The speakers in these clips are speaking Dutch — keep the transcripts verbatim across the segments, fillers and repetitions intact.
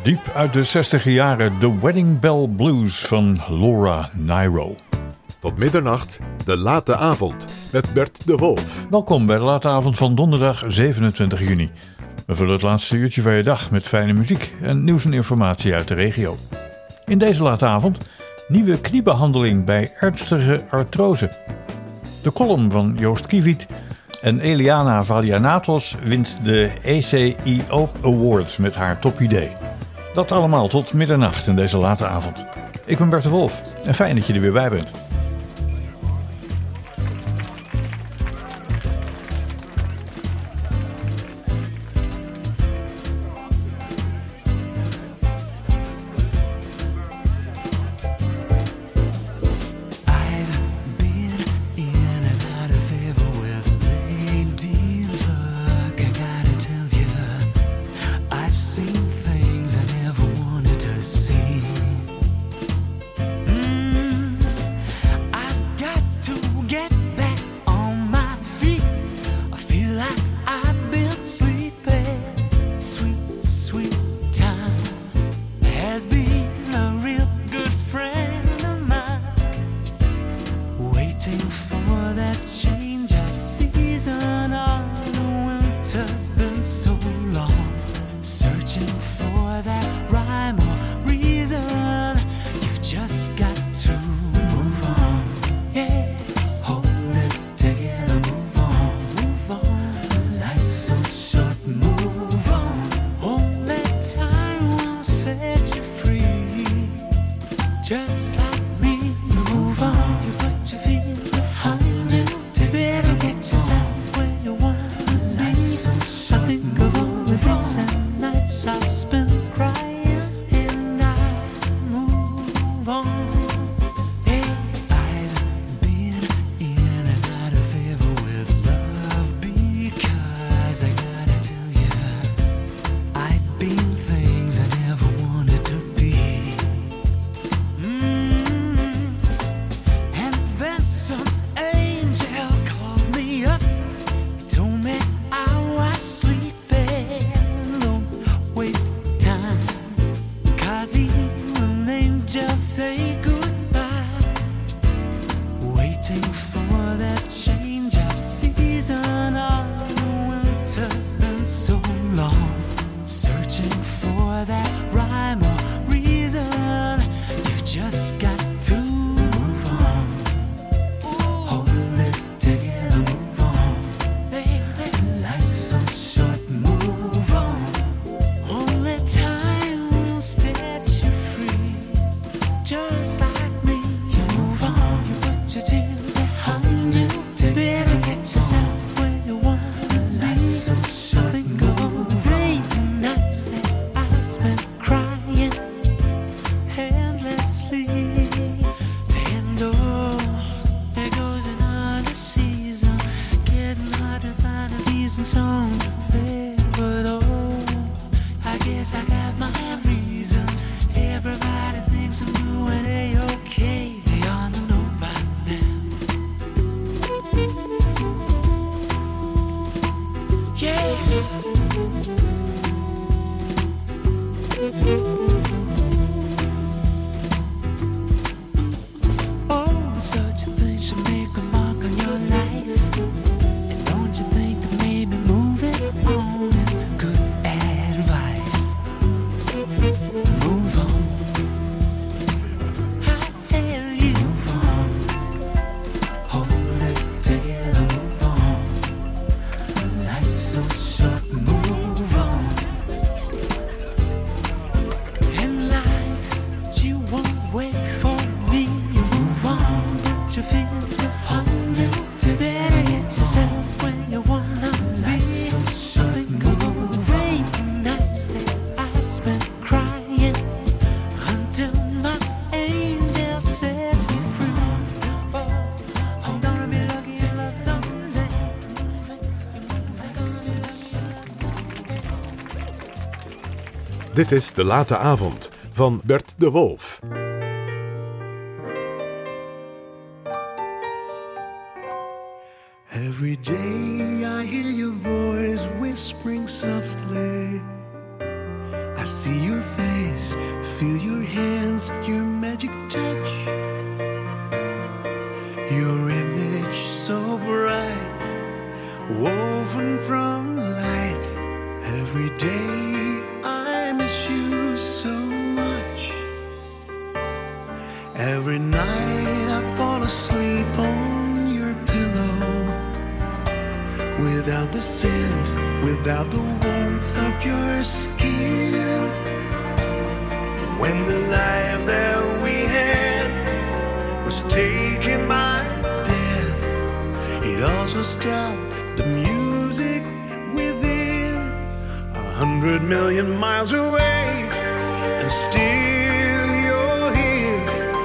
Diep uit de zestiger jaren, The Wedding Bell Blues van Laura Nyro. Tot middernacht, de late avond met Bert de Wolf. Welkom bij de late avond van donderdag zevenentwintig juni. We vullen het laatste uurtje van je dag met fijne muziek en nieuws en informatie uit de regio. In deze late avond nieuwe kniebehandeling bij ernstige artrose. De column van Joost Kiewiet en Eliana Valianatos wint de E C I O Award met haar topidee. Dat allemaal tot middernacht in deze late avond. Ik ben Bert de Wolf en fijn dat je er weer bij bent. Dit is de late avond van Bert de Wolf. Every day I hear your voice whispering softly. I I see your face, feel your hands, your magic touch. Your image so bright, woven from light. Every day I miss you so much. Every night I fall asleep on your pillow, without the scent, without the warmth of your skin. When the life that we had was taken by death, it also stopped the music within. A hundred million miles away, and still you're here.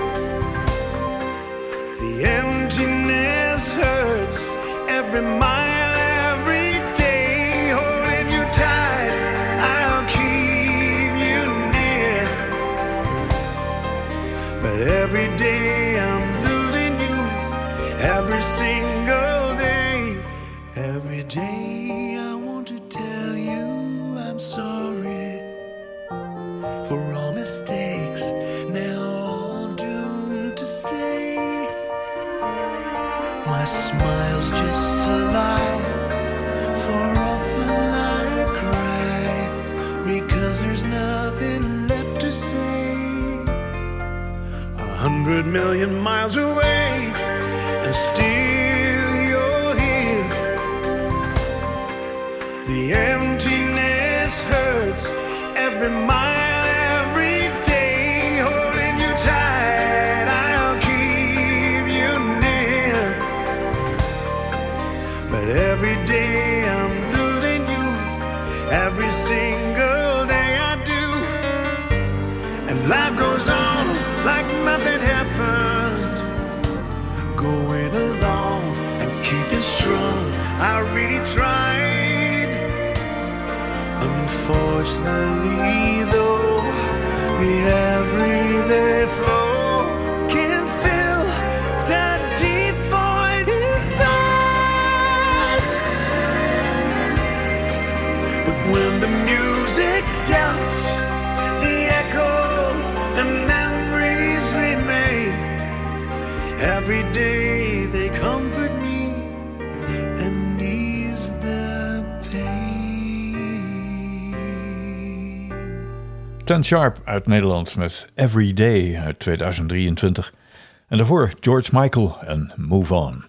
The emptiness hurts every mile, every day. Holding you tight, I'll keep you near. But every day I'm losing you, every single day. Every day I want to tell you I'm sorry for all mistakes, now all doomed to stay. My smile's just a lie, for often I cry, because there's nothing left to say. A hundred million miles away, and still you're here. The emptiness hurts every mile, every day. Holding you tight, I'll keep you near. But every day I'm losing you, every single day I do. And life goes on like nothing happened, going along and keeping strong. I really tried. Unfortunately, though, the everyday flow can't fill that deep void inside. But when the music stops, the echo and memories remain. Every day they comfort me and ease the pain. Ten Sharp uit Nederland met Every Day uit tweeduizend drieëntwintig. En daarvoor George Michael en Move On.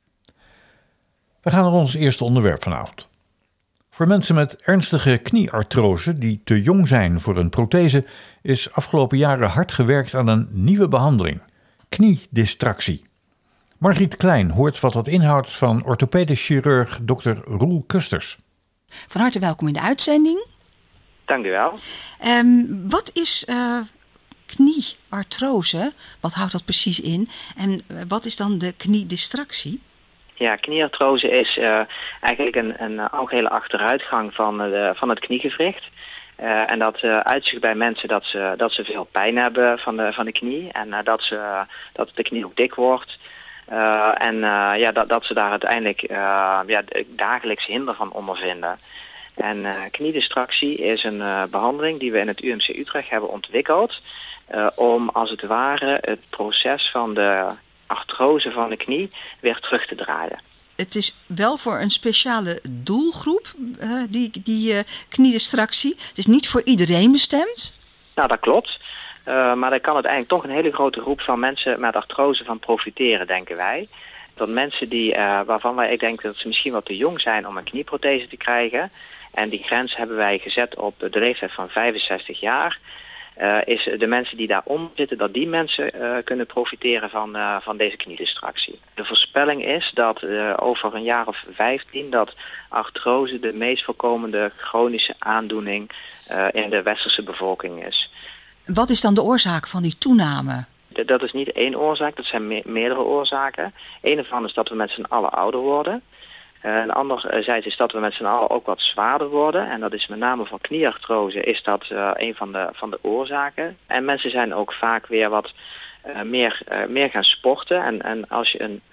We gaan naar ons eerste onderwerp vanavond. Voor mensen met ernstige knieartrose die te jong zijn voor een prothese is afgelopen jaren hard gewerkt aan een nieuwe behandeling: kniedistractie. Margriet Klein hoort wat dat inhoudt van orthopedisch chirurg dokter Roel Kusters. Van harte welkom in de uitzending. Dank u wel. Um, wat is uh, knieartrose? Wat houdt dat precies in? En uh, wat is dan de kniedistractie? Ja, knieartrose is uh, eigenlijk een, een algehele achteruitgang van, uh, van het kniegewricht. Uh, en dat uh, uitzicht bij mensen dat ze, dat ze veel pijn hebben van de, van de knie. En uh, dat, ze, dat de knie ook dik wordt. Uh, en uh, ja, dat, dat ze daar uiteindelijk uh, ja, dagelijks hinder van ondervinden. En uh, kniedistractie is een uh, behandeling die we in het U M C Utrecht hebben ontwikkeld. Uh, om als het ware het proces van de artrose van de knie weer terug te draaien. Het is wel voor een speciale doelgroep, uh, die, die uh, kniedistractie. Het is niet voor iedereen bestemd. Nou, dat klopt. Uh, maar daar kan het eigenlijk toch een hele grote groep van mensen met artrose van profiteren, denken wij. Dat mensen die, uh, waarvan wij, ik denk dat ze misschien wat te jong zijn om een knieprothese te krijgen. En die grens hebben wij gezet op de leeftijd van vijfenzestig jaar. Uh, is de mensen die daaronder zitten, dat die mensen uh, kunnen profiteren van, uh, van deze kniedistractie. De voorspelling is dat uh, over een jaar of vijftien dat artrose de meest voorkomende chronische aandoening uh, in de westerse bevolking is. Wat is dan de oorzaak van die toename? D- dat is niet één oorzaak, dat zijn me- meerdere oorzaken. Eén ervan is dat we met z'n allen ouder worden. Uh, en anderzijds is dat we met z'n allen ook wat zwaarder worden. En dat is met name voor knieartrose is dat uh, een van de, van de oorzaken. En mensen zijn ook vaak weer wat uh, meer, uh, meer gaan sporten. En, en als je een, een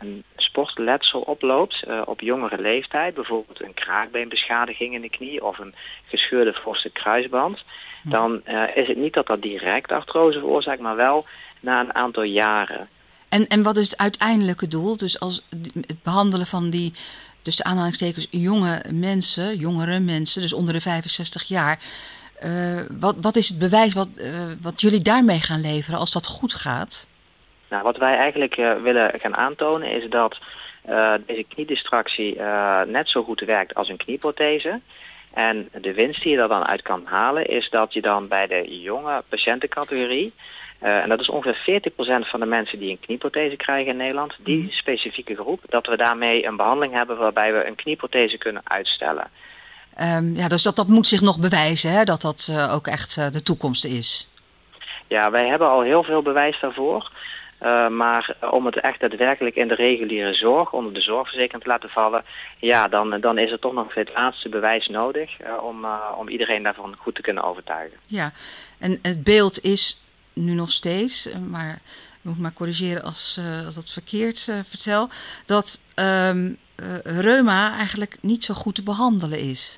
sportletsel oploopt uh, op jongere leeftijd, bijvoorbeeld een kraakbeenbeschadiging in de knie of een gescheurde voorste kruisband, dan uh, is het niet dat dat direct artrose veroorzaakt, maar wel na een aantal jaren. En, en wat is het uiteindelijke doel? Dus als het behandelen van die, tussen aanhalingstekens, jonge mensen, jongere mensen, dus onder de vijfenzestig jaar. Uh, wat, wat is het bewijs wat, uh, wat jullie daarmee gaan leveren als dat goed gaat? Nou, wat wij eigenlijk uh, willen gaan aantonen is dat uh, deze kniedistractie uh, net zo goed werkt als een knieprothese. En de winst die je er dan uit kan halen is dat je dan bij de jonge patiëntencategorie, uh, en dat is ongeveer veertig procent van de mensen die een knieprothese krijgen in Nederland, die specifieke groep, dat we daarmee een behandeling hebben waarbij we een knieprothese kunnen uitstellen. Um, ja, dus dat, dat moet zich nog bewijzen, hè? Dat dat uh, ook echt uh, de toekomst is. Ja, wij hebben al heel veel bewijs daarvoor. Uh, maar om het echt daadwerkelijk in de reguliere zorg, onder de zorgverzekering te laten vallen, ja, dan, dan is er toch nog het laatste bewijs nodig uh, om, uh, om iedereen daarvan goed te kunnen overtuigen. Ja, en het beeld is nu nog steeds, maar ik moet maar corrigeren als, uh, als dat verkeerd uh, vertel, dat um, uh, reuma eigenlijk niet zo goed te behandelen is.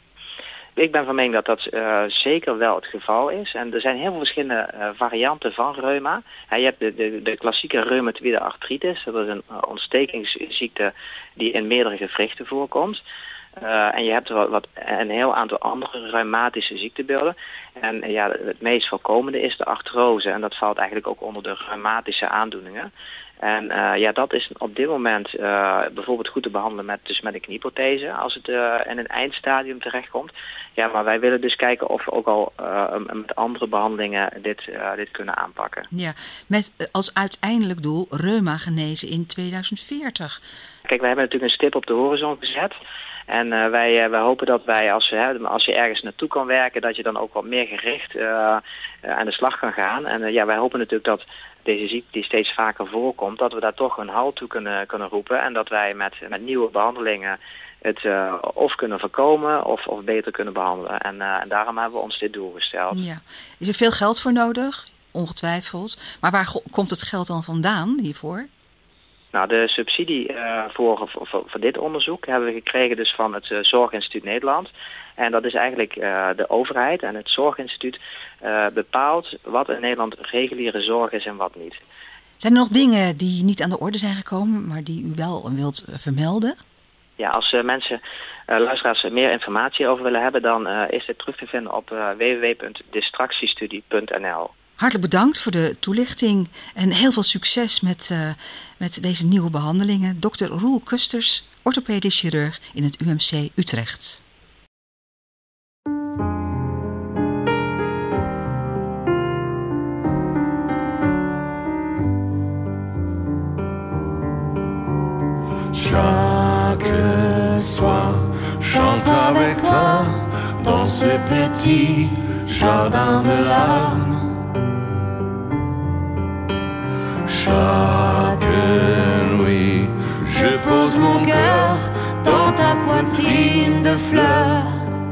Ik ben van mening dat dat uh, zeker wel het geval is. En er zijn heel veel verschillende uh, varianten van reuma. Ja, je hebt de, de, de klassieke reumatoïde artritis. Dat is een uh, ontstekingsziekte die in meerdere gewrichten voorkomt. Uh, en je hebt wat, wat, een heel aantal andere reumatische ziektebeelden. En uh, ja, het meest voorkomende is de artrose. En dat valt eigenlijk ook onder de reumatische aandoeningen. En uh, ja, dat is op dit moment uh, bijvoorbeeld goed te behandelen met, dus met een knieprothese als het uh, in een eindstadium terechtkomt. Ja, maar wij willen dus kijken of we ook al uh, met andere behandelingen dit, uh, dit kunnen aanpakken. Ja, met als uiteindelijk doel reuma genezen in tweeduizend veertig. Kijk, wij hebben natuurlijk een stip op de horizon gezet. En uh, wij, uh, wij hopen dat wij, als, hè, als je ergens naartoe kan werken, dat je dan ook wat meer gericht uh, uh, aan de slag kan gaan. En uh, ja, wij hopen natuurlijk dat deze ziekte die steeds vaker voorkomt, dat we daar toch een halt toe kunnen, kunnen roepen. En dat wij met, met nieuwe behandelingen het uh, of kunnen voorkomen of, of beter kunnen behandelen. En, uh, en daarom hebben we ons dit doel gesteld. Ja. Is er veel geld voor nodig? Ongetwijfeld. Maar waar go- komt het geld dan vandaan hiervoor? Nou, de subsidie uh, voor, voor, voor dit onderzoek hebben we gekregen dus van het uh, Zorginstituut Nederland. En dat is eigenlijk uh, de overheid en het Zorginstituut uh, bepaalt wat in Nederland reguliere zorg is en wat niet. Zijn er nog dingen die niet aan de orde zijn gekomen, maar die u wel wilt vermelden? Ja, als uh, mensen, uh, luisteraars, meer informatie over willen hebben, dan uh, is dit terug te vinden op uh, w w w punt distractiestudie punt n l. Hartelijk bedankt voor de toelichting en heel veel succes met, uh, met deze nieuwe behandelingen. dokter Roel Kusters, orthopedisch chirurg in het U M C Utrecht. Chaque soir, chante avec toi dans ce petit jardin de larmes. Chaque nuit, je pose mon cœur dans ta poitrine de fleurs.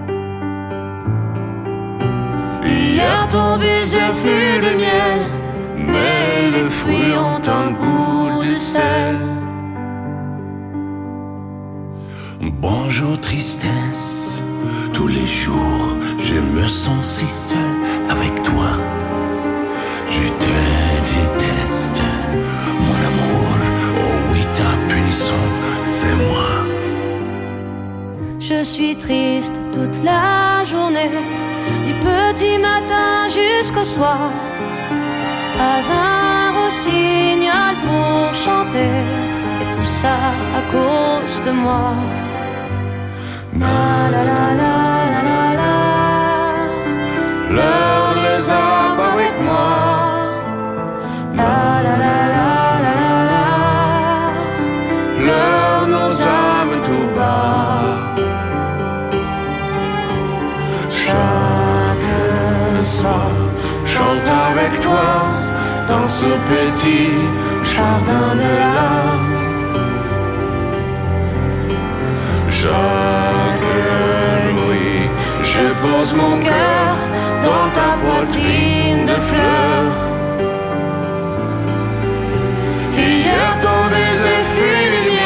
Hier ton baiser fut de miel, mais les fruits ont un goût de sel. Bonjour tristesse, tous les jours je me sens si seul avec toi. Je te déteste, mon amour, oh oui ta punition, c'est moi. Je suis triste toute la journée, du petit matin jusqu'au soir. Pas un rossignol pour chanter, et tout ça à cause de moi. La la la la la la la, pleure les arbres avec moi. La la la la la la la, pleure nos âmes tout bas. Chaque soir, chante avec toi dans ce petit jardin de larmes. Chaque nuit, je pose mon cœur dans ta poitrine de fleurs. Hier ton baiser fut de miel.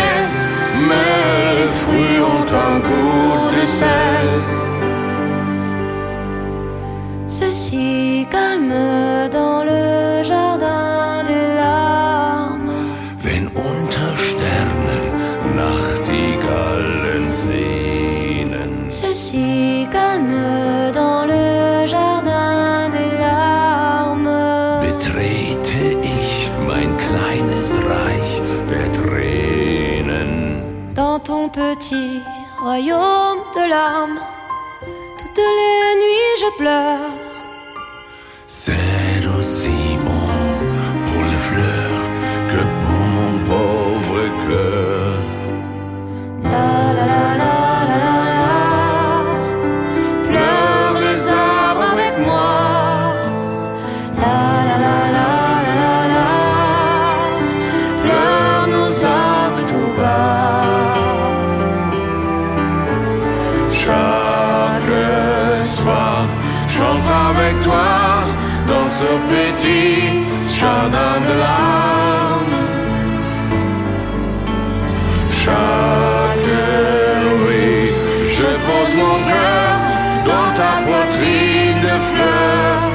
das Reich der Tränen. Dans ton petit royaume de larmes, toutes les nuits je pleure. C'est aussi bon pour les fleurs que pour mon pauvre cœur. La la la la la la la, pleure les arbres avec moi. La la la la la la la, pleure nos arbres tout bas. Chaque soir, j'entre avec toi dans ce petit jardin de larmes. Chaque nuit, je pose mon cœur dans ta poitrine de fleurs.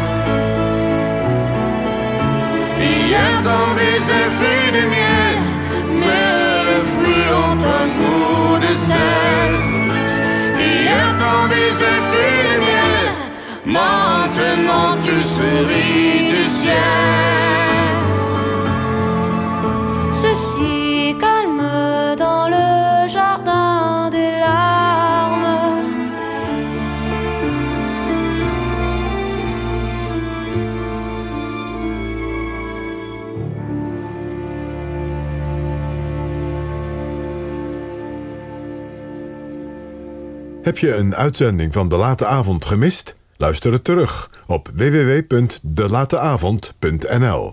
Hier ton baiser fut de miel, mais les fruits ont un goût de sel. Hier ton baiser fut de miel, maintenant tu souris du ciel. Ceci calme dans le jardin des larmes. Heb je een uitzending van De Late Avond gemist? Luister het terug op w w w punt de late avond punt n l.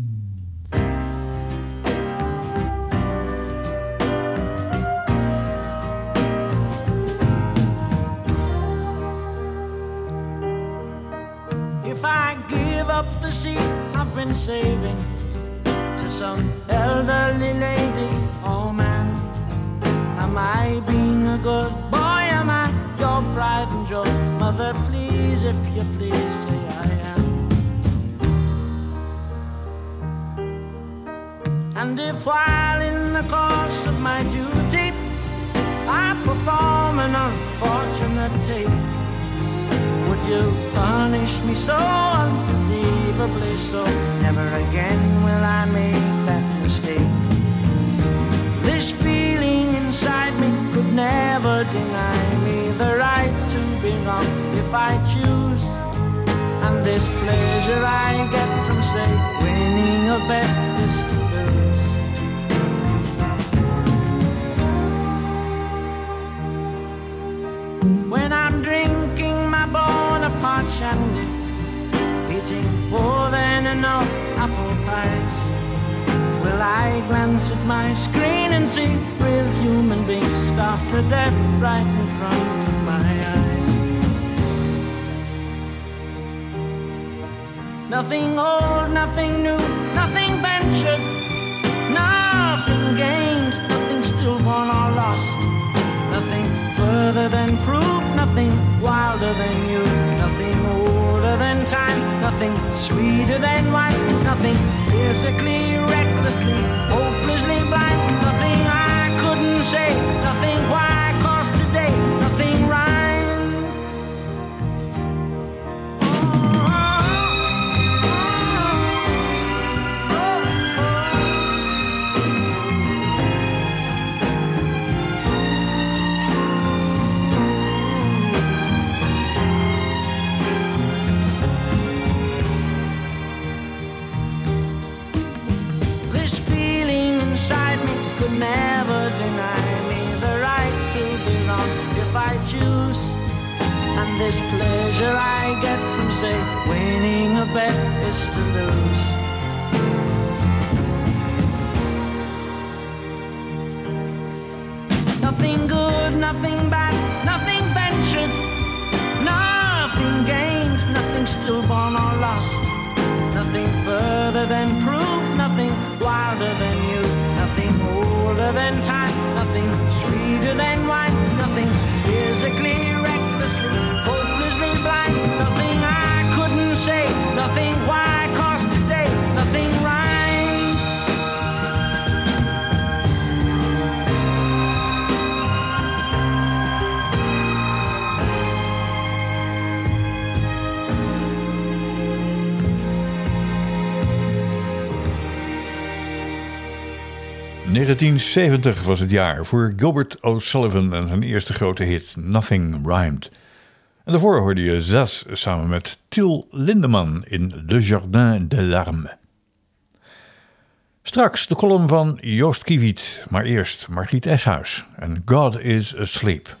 If I give up the seat I've been saving to some elderly lady or man, am I being a good boy? Am I your pride and joy? Mother, please, if you please, say I am. And if while in the course of my duty I perform an unfortunate take, would you punish me so unbelievably so? Never again will I make that mistake. This feeling inside me could never deny me the right to be wrong if I choose. And this pleasure I get from, say, winning a bet is to lose. When I'm drinking my Bonaparte shandy, eating more than enough apple pies, will I glance at my screen and see real human beings starved to death right in front of my eyes? Nothing old, nothing new, nothing ventured, nothing gained, nothing stillborn or lost, nothing further than proof, nothing wilder than you, nothing older than time, nothing sweeter than wine, nothing physically, recklessly, hopelessly blind, nothing I couldn't say, nothing why, cause today, nothing rhyme. Could never deny me the right to be wrong if I choose. And this pleasure I get from, say, winning a bet is to lose. Nothing good, nothing bad, nothing ventured, nothing gained, nothing stillborn or lost, nothing further than proof, nothing wilder than you, nothing older than time, nothing sweeter than wine, nothing physically, recklessly, hopelessly blind, nothing I couldn't say, nothing why, cause today, nothing rhyme. negentien zeventig was het jaar voor Gilbert O'Sullivan en zijn eerste grote hit Nothing Rhymed. En daarvoor hoorde je Zaz samen met Till Lindemann in Le Jardin des Larmes. Straks de column van Joost Kiewiet, maar eerst Margriet Eshuis en God is Asleep.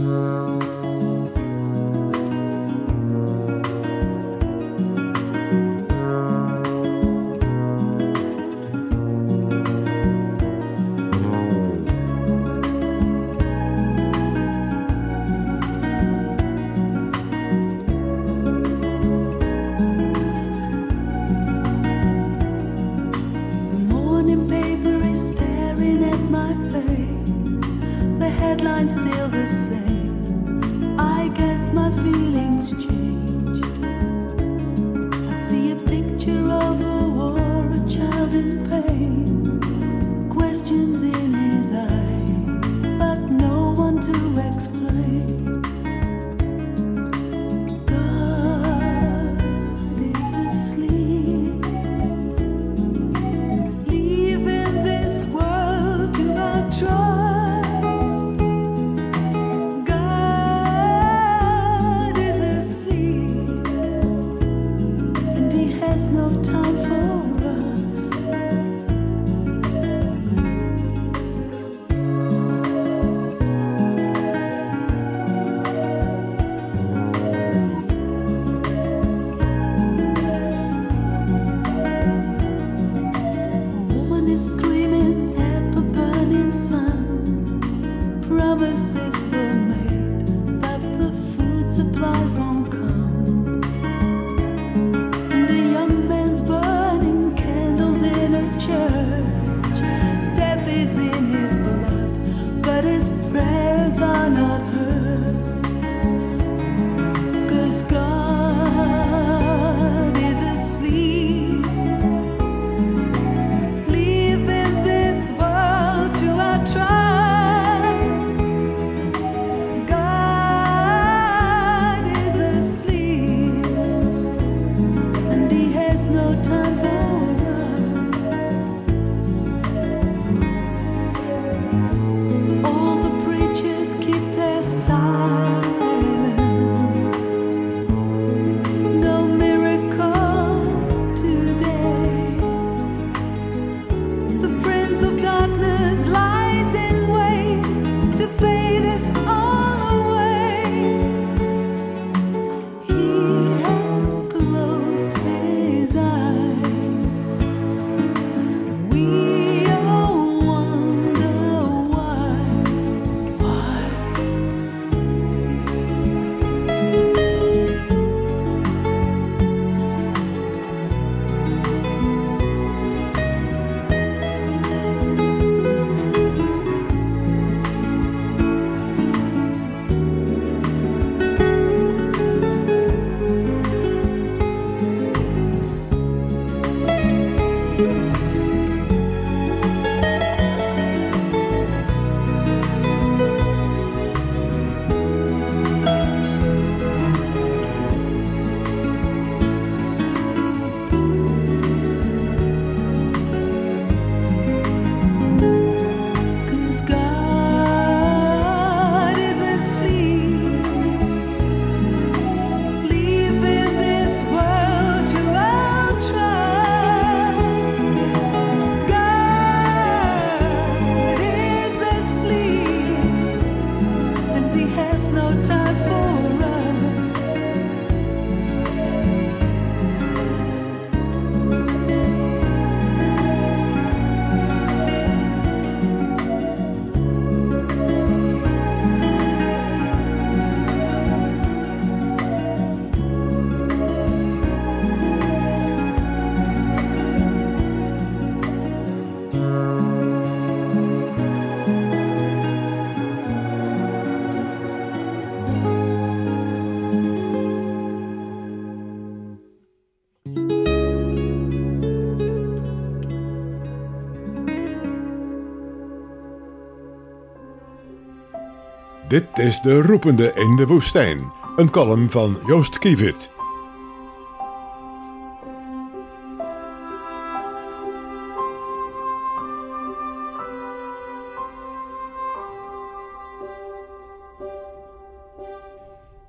Dit is De Roepende in de Woestijn, een column van Joost Kiewiet.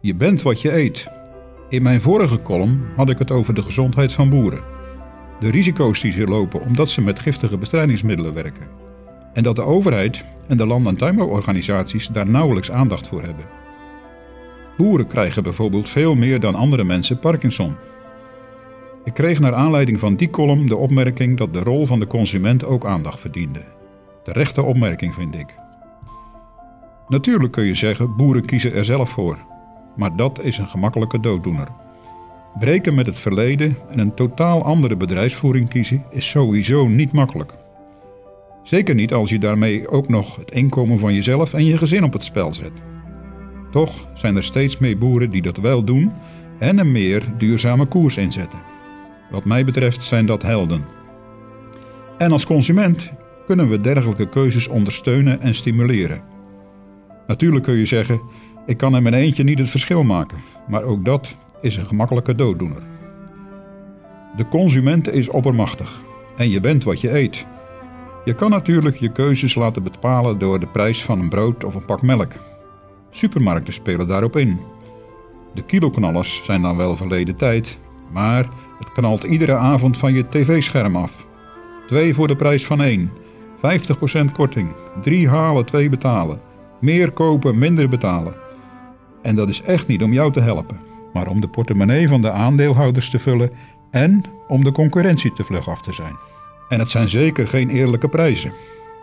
Je bent wat je eet. In mijn vorige column had ik het over de gezondheid van boeren. De risico's die ze lopen omdat ze met giftige bestrijdingsmiddelen werken. En dat de overheid en de land- en tuinbouworganisaties daar nauwelijks aandacht voor hebben. Boeren krijgen bijvoorbeeld veel meer dan andere mensen Parkinson. Ik kreeg naar aanleiding van die column de opmerking dat de rol van de consument ook aandacht verdiende. Terechte opmerking, vind ik. Natuurlijk kun je zeggen, boeren kiezen er zelf voor. Maar dat is een gemakkelijke dooddoener. Breken met het verleden en een totaal andere bedrijfsvoering kiezen is sowieso niet makkelijk. Zeker niet als je daarmee ook nog het inkomen van jezelf en je gezin op het spel zet. Toch zijn er steeds meer boeren die dat wel doen en een meer duurzame koers inzetten. Wat mij betreft zijn dat helden. En als consument kunnen we dergelijke keuzes ondersteunen en stimuleren. Natuurlijk kun je zeggen, ik kan in mijn eentje niet het verschil maken, maar ook dat is een gemakkelijke dooddoener. De consument is oppermachtig en je bent wat je eet. Je kan natuurlijk je keuzes laten bepalen door de prijs van een brood of een pak melk. Supermarkten spelen daarop in. De kiloknallers zijn dan wel verleden tijd, maar het knalt iedere avond van je tv-scherm af. Twee voor de prijs van één. vijftig procent korting. Drie halen, twee betalen. Meer kopen, minder betalen. En dat is echt niet om jou te helpen, maar om de portemonnee van de aandeelhouders te vullen en om de concurrentie te vlug af te zijn. En het zijn zeker geen eerlijke prijzen.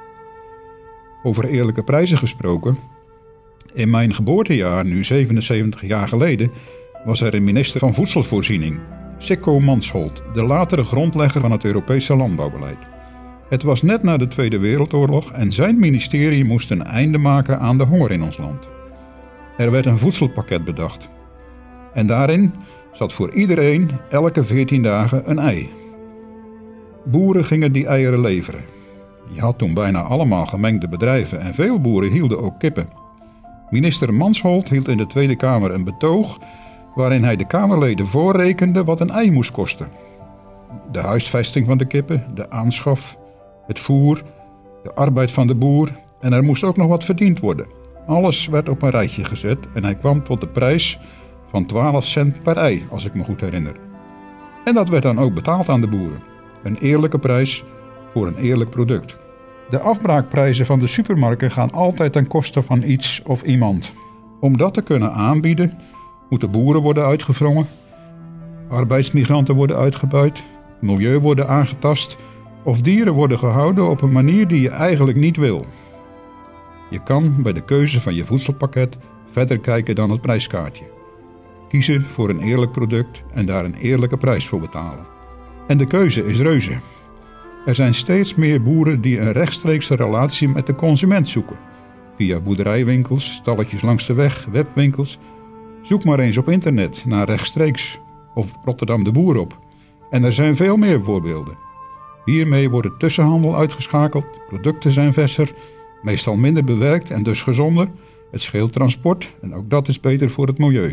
Over eerlijke prijzen gesproken. In mijn geboortejaar, nu zevenenzeventig jaar geleden, was er een minister van Voedselvoorziening, Sikko Mansholt, de latere grondlegger van het Europese landbouwbeleid. Het was net na de Tweede Wereldoorlog en zijn ministerie moest een einde maken aan de honger in ons land. Er werd een voedselpakket bedacht. En daarin zat voor iedereen elke veertien dagen een ei. Boeren gingen die eieren leveren. Je had toen bijna allemaal gemengde bedrijven en veel boeren hielden ook kippen. Minister Mansholt hield in de Tweede Kamer een betoog waarin hij de Kamerleden voorrekende wat een ei moest kosten. De huisvesting van de kippen, de aanschaf, het voer, de arbeid van de boer en er moest ook nog wat verdiend worden. Alles werd op een rijtje gezet en hij kwam tot de prijs van twaalf cent per ei, als ik me goed herinner. En dat werd dan ook betaald aan de boeren. Een eerlijke prijs voor een eerlijk product. De afbraakprijzen van de supermarkten gaan altijd ten koste van iets of iemand. Om dat te kunnen aanbieden, moeten boeren worden uitgewrongen, arbeidsmigranten worden uitgebuit, milieu worden aangetast of dieren worden gehouden op een manier die je eigenlijk niet wil. Je kan bij de keuze van je voedselpakket verder kijken dan het prijskaartje. Kiezen voor een eerlijk product en daar een eerlijke prijs voor betalen. En de keuze is reuze. Er zijn steeds meer boeren die een rechtstreekse relatie met de consument zoeken. Via boerderijwinkels, stalletjes langs de weg, webwinkels. Zoek maar eens op internet naar rechtstreeks of Rotterdam de Boer op. En er zijn veel meer voorbeelden. Hiermee wordt de tussenhandel uitgeschakeld, producten zijn verser, meestal minder bewerkt en dus gezonder. Het scheelt transport en ook dat is beter voor het milieu.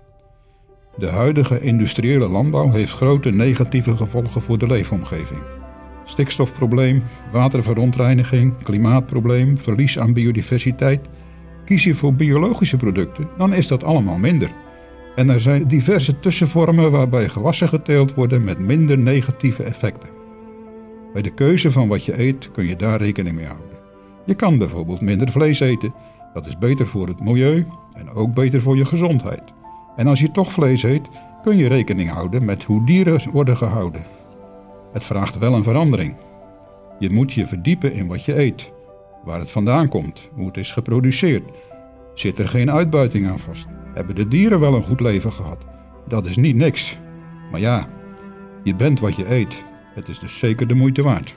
De huidige industriële landbouw heeft grote negatieve gevolgen voor de leefomgeving. Stikstofprobleem, waterverontreiniging, klimaatprobleem, verlies aan biodiversiteit. Kies je voor biologische producten, dan is dat allemaal minder. En er zijn diverse tussenvormen waarbij gewassen geteeld worden met minder negatieve effecten. Bij de keuze van wat je eet kun je daar rekening mee houden. Je kan bijvoorbeeld minder vlees eten. Dat is beter voor het milieu en ook beter voor je gezondheid. En als je toch vlees eet, kun je rekening houden met hoe dieren worden gehouden. Het vraagt wel een verandering. Je moet je verdiepen in wat je eet, waar het vandaan komt, hoe het is geproduceerd. Zit er geen uitbuiting aan vast? Hebben de dieren wel een goed leven gehad? Dat is niet niks. Maar ja, je bent wat je eet. Het is dus zeker de moeite waard.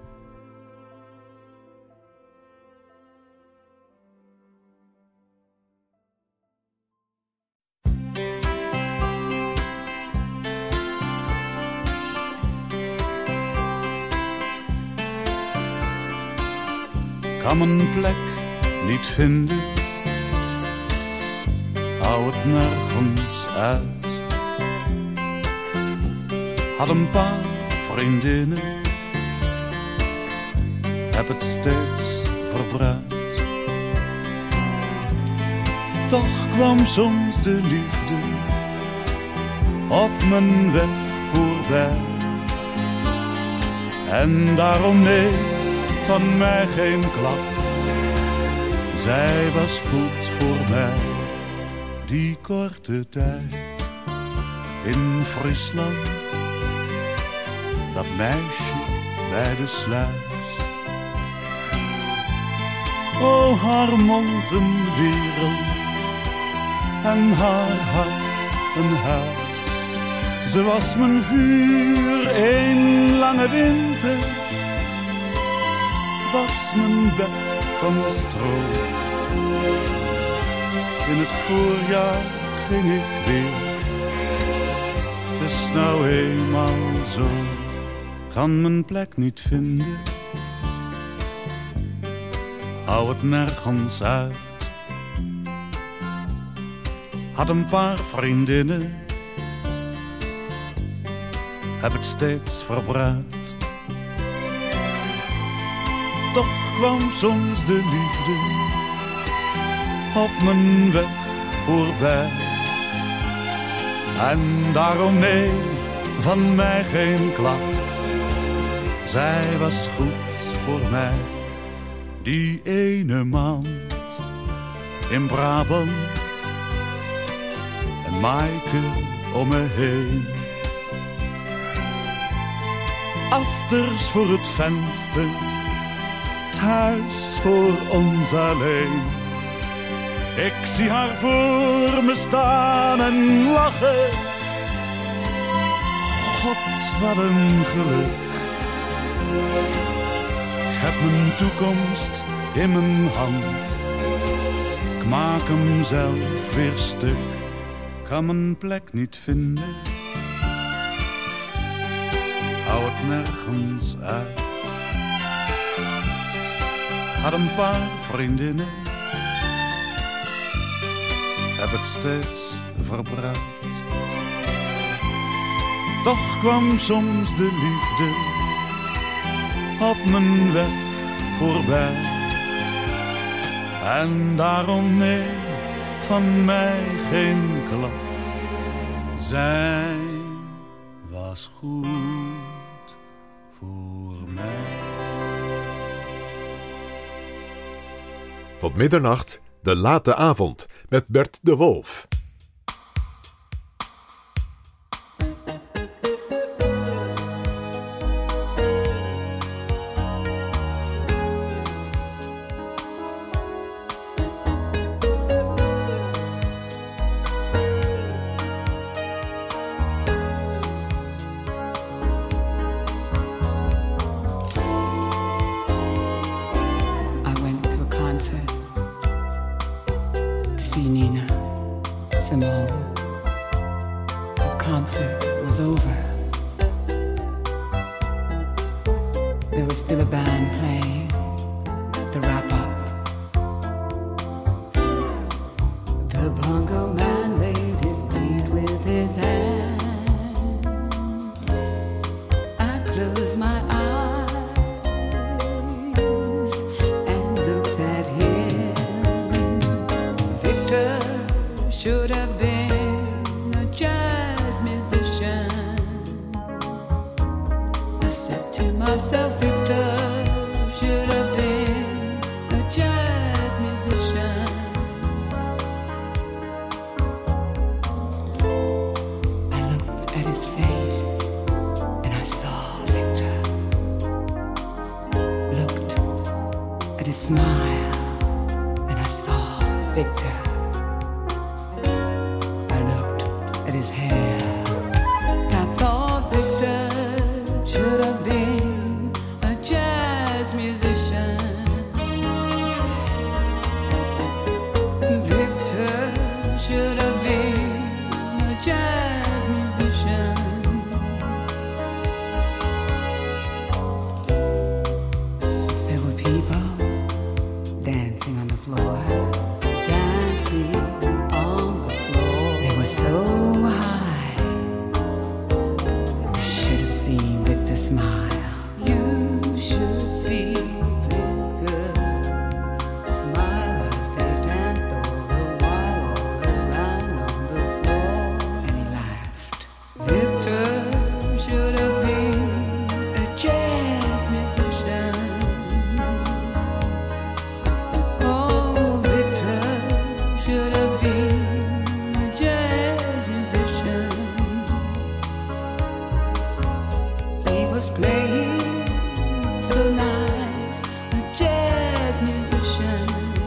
Kan mijn plek niet vinden, hou het nergens uit. Had een paar vriendinnen, heb het steeds verbruikt. Toch kwam soms de liefde op mijn weg voorbij. En daarom nee, van mij geen klacht. Zij was goed voor mij, die korte tijd in Friesland. Dat meisje bij de sluis. O, haar mond een wereld en haar hart een huis. Ze was mijn vuur, één lange winter. Was mijn bed van stro. In het voorjaar ging ik weer. Het is nou eenmaal zo. Kan mijn plek niet vinden. Hou het nergens uit. Had een paar vriendinnen. Heb het steeds verbruikt. Toch kwam soms de liefde op mijn weg voorbij. En daarom nee, van mij geen klacht. Zij was goed voor mij. Die ene maand in Brabant. En Maaike om me heen. Asters voor het venster. Thuis voor ons alleen. Ik zie haar voor me staan en lachen. God, wat een geluk. Ik heb mijn toekomst in mijn hand. Ik maak hem zelf weer stuk. Kan mijn plek niet vinden. Hou het nergens uit. Had een paar vriendinnen. Heb het steeds verbruikt. Toch kwam soms de liefde op mijn weg voorbij. En daarom nee, van mij geen klacht. Zij was goed voor mij. Tot middernacht, de late avond, met Bert de Wolf. Smile. was playing so nice, a jazz musician.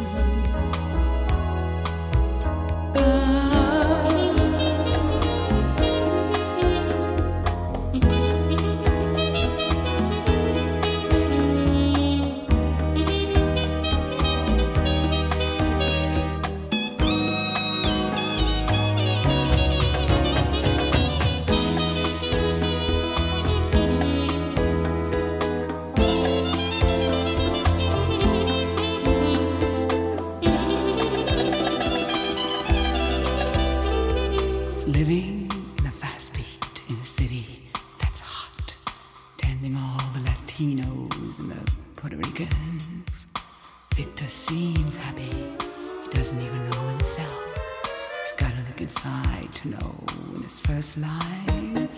Living in a fast beat in a city that's hot, tending all the Latinos and the Puerto Ricans. Victor seems happy, he doesn't even know himself. He's gotta look inside to know in his first life.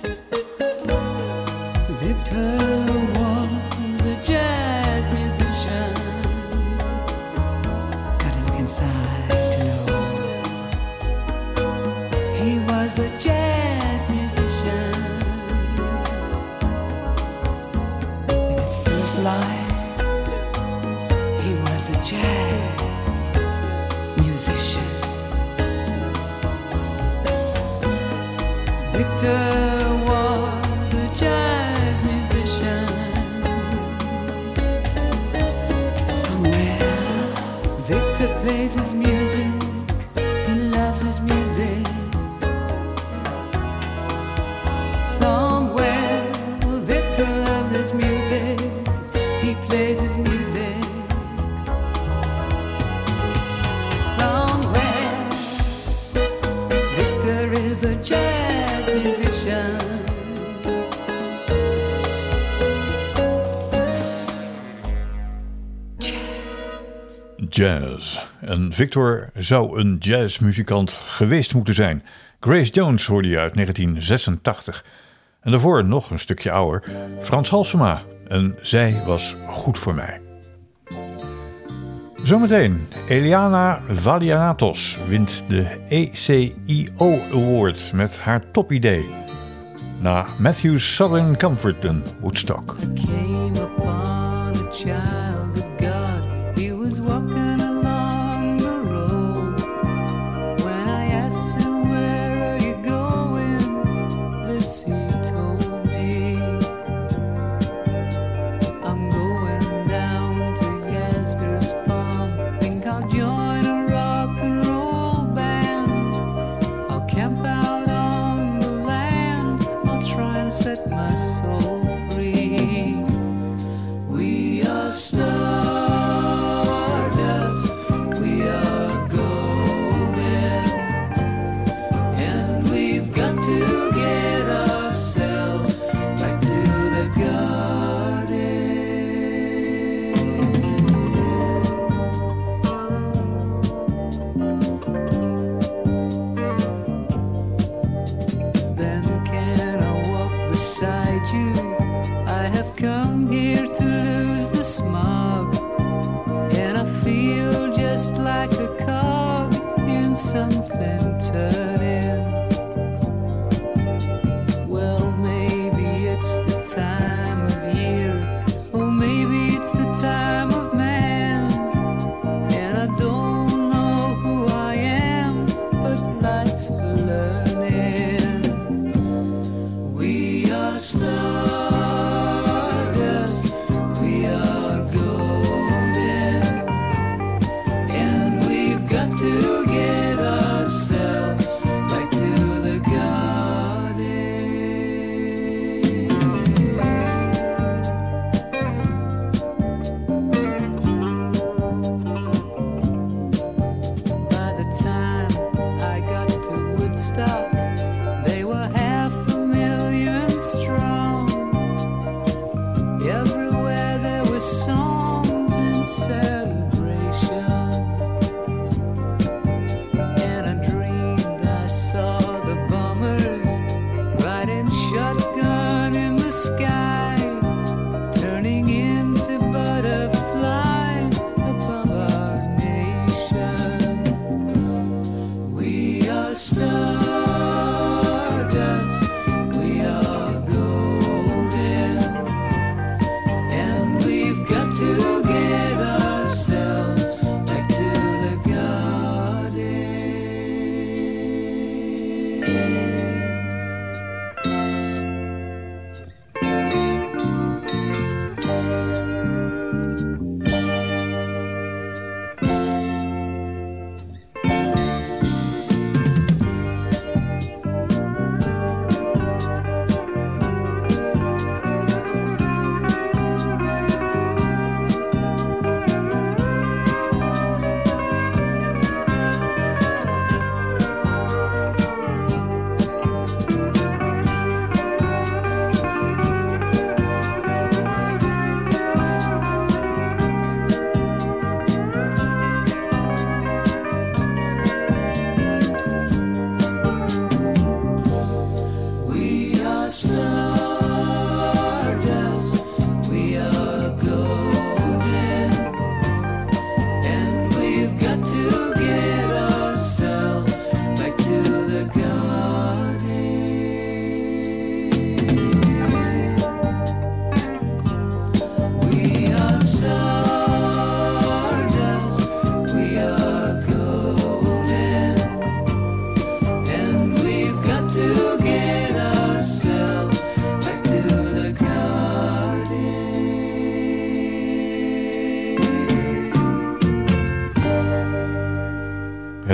Victor was a jazz musician. Gotta look inside to know. He was a jazz musician. In his first life, he was a jazz musician. Victor was a jazz musician. Somewhere, Victor plays his music. He loves his music. Somewhere, Victor loves his music. He plays his music. Somewhere, Victor is a jazz musician. Jazz. En Victor zou een jazzmuzikant geweest moeten zijn. Grace Jones hoorde je uit negentien zesentachtig. En daarvoor nog een stukje ouder. Frans Halsema. En zij was goed voor mij. Zometeen. Eliana Valianatos wint de E C I O Award met haar topidee. Na Matthew's Southern Comfort en Woodstock. Came upon a child of God. He was walking along the road. When I asked him, where are you going? This he told me. I'm going down to Yasgur's farm. Think I'll join a rock and roll band. I'll camp out on the land. I'll try and set my soul free. We are stardust, we are golden, and we've got to get ourselves back to the garden. Then can I walk beside you? I have come here to lose the smog, and I feel just like a cog in something turning. Well, maybe it's the time of year, or maybe it's the time of man, and I don't know who I am, but life's for learning. We are stardust, we are golden, and we've got to get ourselves back to the garden. By the time I got to Woodstock, they were half a million strong. Everywhere there were songs and celebration, and I dreamed I saw the bombers riding shotgun in the sky, turning into butterflies above our nation. We are stardust, we are golden,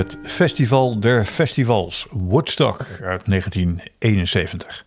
Het Festival der Festivals, Woodstock uit negentien eenenzeventig.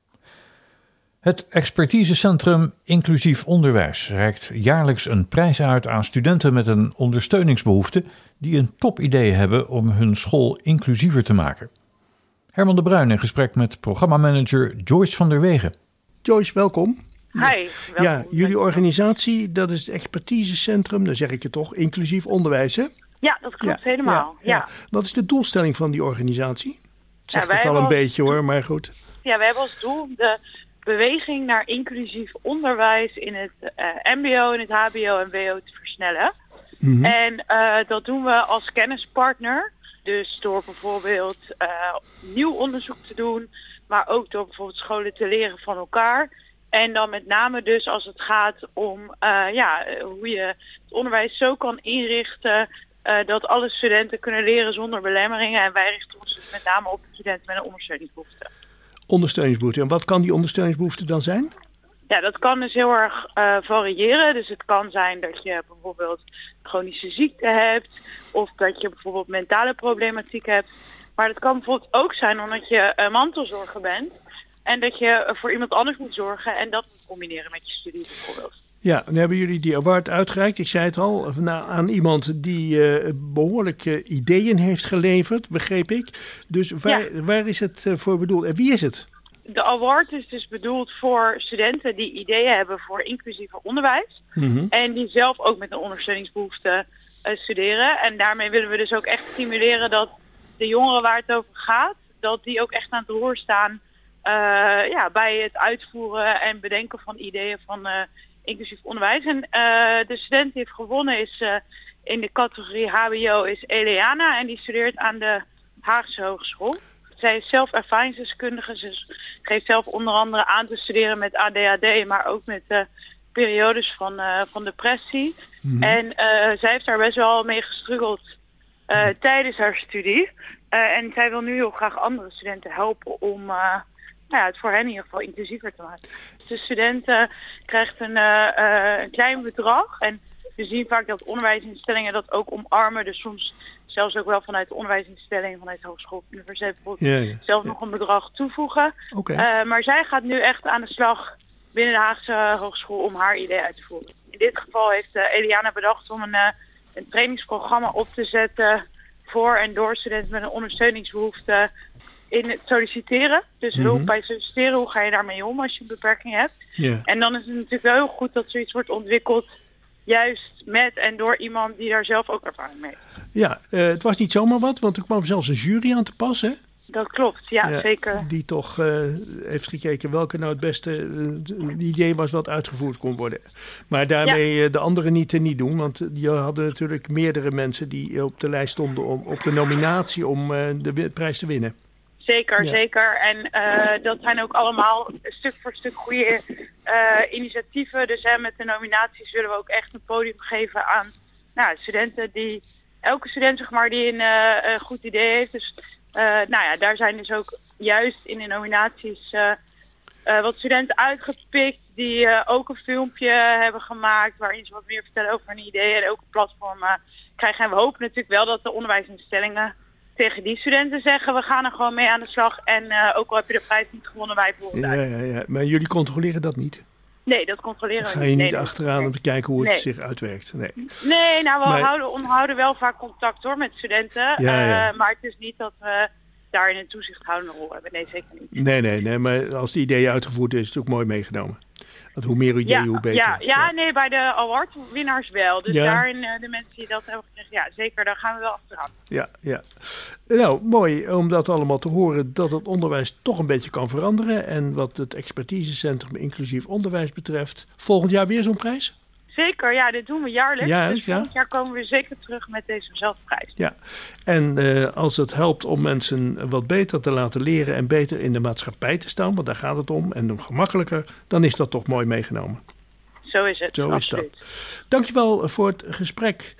Het expertisecentrum Inclusief Onderwijs reikt jaarlijks een prijs uit aan studenten met een ondersteuningsbehoefte die een topidee hebben om hun school inclusiever te maken. Herman de Bruin in gesprek met programmamanager Joyce van der Wegen. Joyce, welkom. Hi, welkom. Ja, jullie organisatie, dat is het expertisecentrum, dan zeg ik het toch, Inclusief Onderwijs, hè? Ja, dat klopt ja, helemaal. Ja, ja. Ja. Wat is de doelstelling van die organisatie? Het zegt ja, het al een als, beetje hoor, maar goed. Ja, wij hebben als doel de beweging naar inclusief onderwijs in het uh, mbo, in het hbo en wo te versnellen. Mm-hmm. En uh, dat doen we als kennispartner. Dus door bijvoorbeeld uh, nieuw onderzoek te doen, maar ook door bijvoorbeeld scholen te leren van elkaar. En dan met name dus als het gaat om uh, ja, hoe je het onderwijs zo kan inrichten uh, dat alle studenten kunnen leren zonder belemmeringen. En wij richten ons dus met name op studenten met een ondersteuningsbehoefte. Ondersteuningsbehoefte. En wat kan die ondersteuningsbehoefte dan zijn? Ja, dat kan dus heel erg uh, variëren. Dus het kan zijn dat je bijvoorbeeld chronische ziekte hebt of dat je bijvoorbeeld mentale problematiek hebt. Maar het kan bijvoorbeeld ook zijn omdat je uh, mantelzorger bent en dat je voor iemand anders moet zorgen en dat moet combineren met je studie bijvoorbeeld. Ja, dan hebben jullie die award uitgereikt, ik zei het al, aan iemand die uh, behoorlijke ideeën heeft geleverd, begreep ik. Dus waar, ja. waar is het uh, voor bedoeld en wie is het? De award is dus bedoeld voor studenten die ideeën hebben voor inclusiever onderwijs. Mm-hmm. En die zelf ook met een ondersteuningsbehoefte uh, studeren. En daarmee willen we dus ook echt stimuleren dat de jongeren waar het over gaat, dat die ook echt aan het roer staan uh, ja, bij het uitvoeren en bedenken van ideeën van uh, inclusief onderwijs. En uh, de student die heeft gewonnen is uh, in de categorie H B O is Eliana en die studeert aan de Haagse Hogeschool. Zij is zelf ervaringsdeskundige, ze geeft zelf onder andere aan te studeren met A D H D, maar ook met uh, periodes van, uh, van depressie. Mm-hmm. En uh, zij heeft daar best wel mee gestruggeld uh, mm-hmm. tijdens haar studie. Uh, en zij wil nu heel graag andere studenten helpen om uh, nou ja, het voor hen in ieder geval inclusiever te maken. De studenten krijgt een, uh, uh, een klein bedrag en we zien vaak dat onderwijsinstellingen dat ook omarmen. Dus soms zelfs ook wel vanuit de onderwijsinstelling, vanuit de hogeschool of universiteit bijvoorbeeld, ja, ja, zelf ja. nog een bedrag toevoegen. Okay. Uh, maar zij gaat nu echt aan de slag binnen de Haagse Hogeschool om haar idee uit te voeren. In dit geval heeft uh, Eliana bedacht om een, uh, een trainingsprogramma op te zetten voor en door studenten met een ondersteuningsbehoefte in het solliciteren. Dus mm-hmm. hulp bij solliciteren, hoe ga je daarmee om als je een beperking hebt. Yeah. En dan is het natuurlijk wel heel goed dat zoiets wordt ontwikkeld juist met en door iemand die daar zelf ook ervaring mee heeft. Ja, uh, het was niet zomaar wat, want er kwam zelfs een jury aan te pas, hè? Dat klopt, ja, ja zeker. Die toch uh, heeft gekeken welke nou het beste uh, idee was wat uitgevoerd kon worden. Maar daarmee ja. uh, de anderen niet te niet doen, want je hadden natuurlijk meerdere mensen die op de lijst stonden om, op de nominatie om uh, de prijs te winnen. Zeker, ja. zeker. En uh, dat zijn ook allemaal stuk voor stuk goede uh, initiatieven. Dus hè, met de nominaties zullen we ook echt een podium geven aan nou, studenten die, elke student zeg maar, die een, uh, een goed idee heeft. Dus uh, nou ja, daar zijn dus ook juist in de nominaties uh, uh, wat studenten uitgepikt die uh, ook een filmpje hebben gemaakt waarin ze wat meer vertellen over hun ideeën en ook een platform uh, krijgen. En we hopen natuurlijk wel dat de onderwijsinstellingen tegen die studenten zeggen, we gaan er gewoon mee aan de slag. En uh, ook al heb je de prijs niet gewonnen, wij voeren ja, ja, ja. Maar jullie controleren dat niet? Nee, dat controleren we niet. Ga je niet nee, achteraan nee. om te kijken hoe het nee. zich uitwerkt? Nee, nee nou, we maar... houden, onderhouden wel vaak contact hoor met studenten. Ja, ja. Uh, maar het is niet dat we daarin een toezichthoudende rol hebben. Nee, zeker niet. Nee, nee, nee. Maar als de idee uitgevoerd is, is het ook mooi meegenomen. Want hoe meer ideeën, ja, hoe beter. Ja, ja, nee, bij de awardwinnaars wel. Dus ja. daarin, uh, de mensen die dat hebben gekregen, ja, zeker, daar gaan we wel achteraan. Ja, ja. Nou, mooi om dat allemaal te horen, dat het onderwijs toch een beetje kan veranderen. En wat het expertisecentrum inclusief onderwijs betreft, volgend jaar weer zo'n prijs? Zeker, ja, dit doen we jaarlijks. Ja, dus ja. volgend jaar komen we zeker terug met dezezelfde prijs. Ja, en uh, als het helpt om mensen wat beter te laten leren en beter in de maatschappij te staan, want daar gaat het om, en dan gemakkelijker, dan is dat toch mooi meegenomen. Zo is het, Zo absoluut. Is dat. Dankjewel voor het gesprek.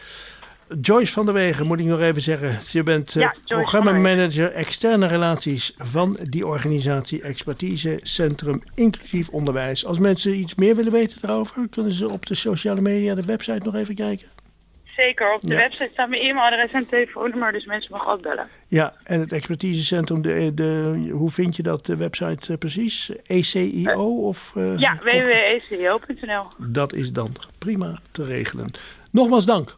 Joyce van der Wegen, moet ik nog even zeggen. Je bent uh, ja, programmamanager externe relaties van die organisatie Expertise Centrum Inclusief Onderwijs. Als mensen iets meer willen weten daarover, kunnen ze op de sociale media, de website nog even kijken? zeker. Op de Ja. website staat mijn e-mailadres en telefoonnummer, dus mensen mogen ook bellen. Ja, en het expertisecentrum, de, de, hoe vind je dat, de website uh, precies? E C I O? Of, uh, Ja, w w w punt e c i o punt n l. Dat is dan prima te regelen. Nogmaals dank.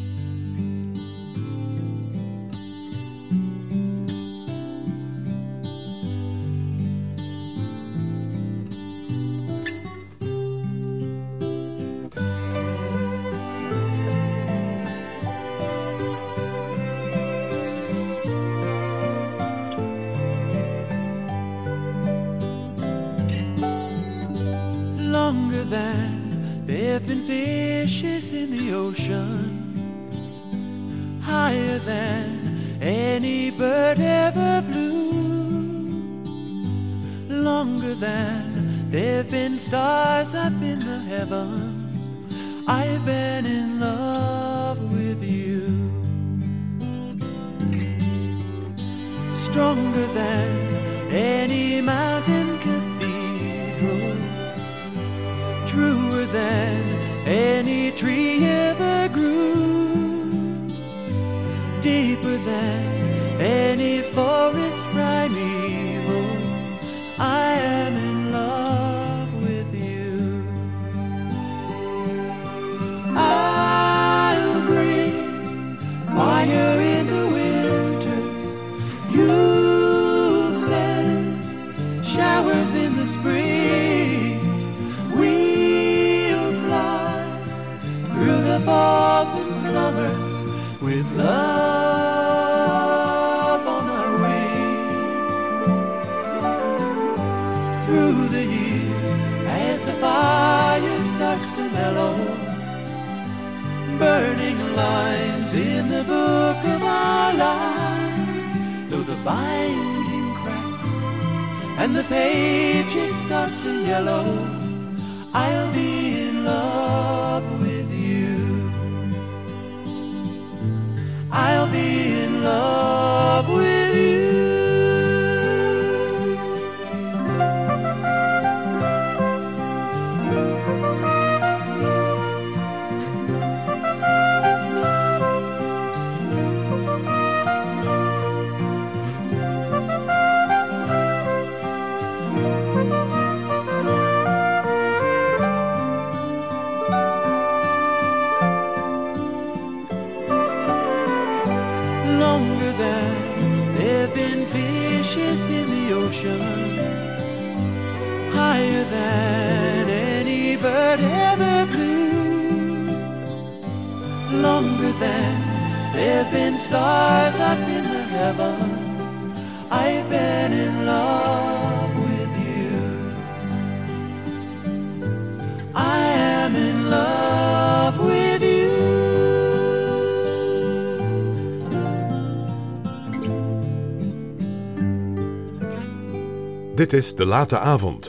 Longer than there've been fishes in the ocean, higher than any bird ever flew, longer than there've been stars up in the heavens, I've been in love with you. Stronger than any mountain cathedral, truer than any tree ever grew, deeper than any forest primeval, I am in love with you. I'll bring fire in the winters, you'll send showers in the springs, we'll fly through the falls and summers with love on our wings. Through the years, as the fire starts to mellow, burning lines in the book of our lives, though the binding cracks and the pages start to yellow, I'll be in love with you. I'll be in love with you. Longer than there've been fishes in the ocean, higher than any bird ever flew, longer than there've been stars up in the heavens, I've been in love with you. I am in love with you. Dit is De Late Avond.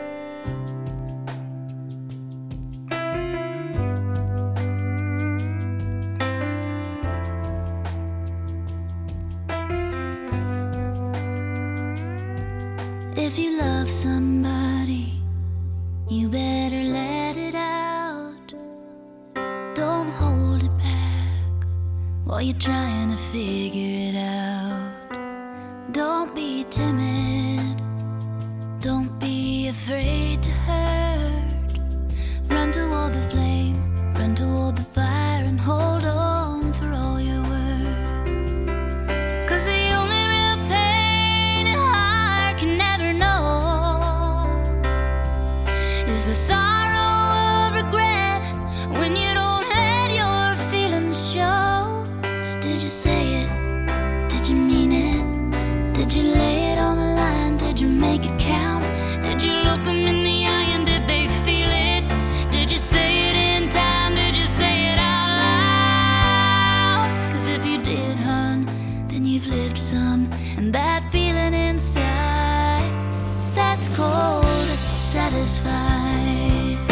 If you love somebody, you better let it out. Don't hold it back while you're trying to figure it out. Don't be timid, don't be afraid to hurt. Run toward the flame, run toward the fire, and hold on for all you're worth. 'Cause the only real pain a heart can never know is the sorrow of regret when you don't let your feelings show. So did you say it? Did you mean it? Did you lay it on the line? Did you make it count? Did you look them in the eye and did they feel it? Did you say it in time? Did you say it out loud? 'Cause if you did, hun, then you've lived some. And that feeling inside, that's cold, satisfied.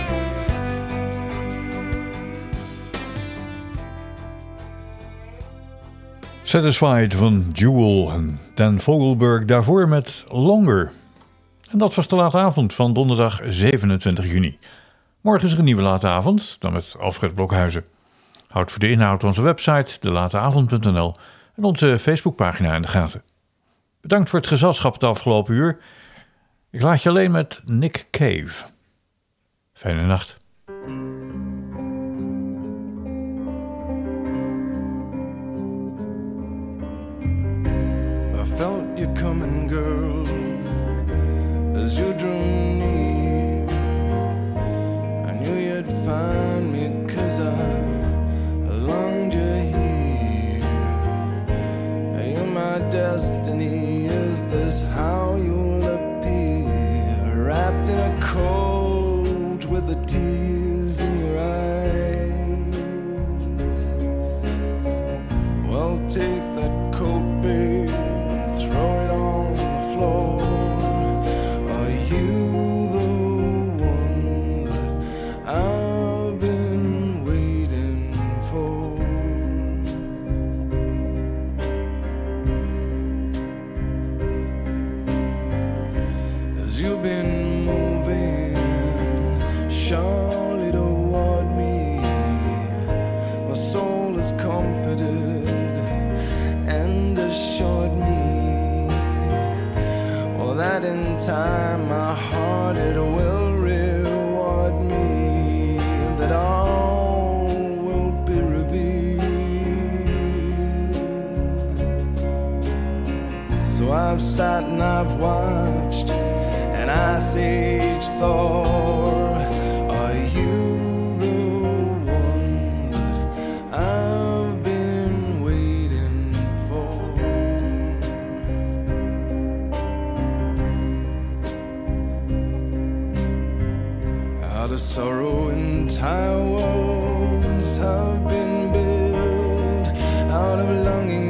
Satisfied van Jewel en Dan Vogelberg daarvoor met Longer. En dat was de late avond van donderdag zevenentwintig juni. Morgen is er een nieuwe late avond, dan met Alfred Blokhuizen. Houd voor de inhoud onze website de late avond punt n l en onze Facebookpagina in de gaten. Bedankt voor het gezelschap het afgelopen uur. Ik laat je alleen met Nick Cave. Fijne nacht. I felt you coming, girl, as you drew near. I knew you'd find me, 'cause I longed you here. You're my destiny, is this how you'll appear? Wrapped in a coat with the tears in your eyes. Well, take that coat, babe, and throw it on the floor. Are you the one that I've been waiting for? 'Cause you've been moving surely toward me. My soul is comforted and assured me, well, that in time my heart it will reward me, and that all will be revealed. So I've sat and I've watched, and I sage Thor. Are you the one that I've been waiting for? Out of sorrow entire worlds have been built, out of longing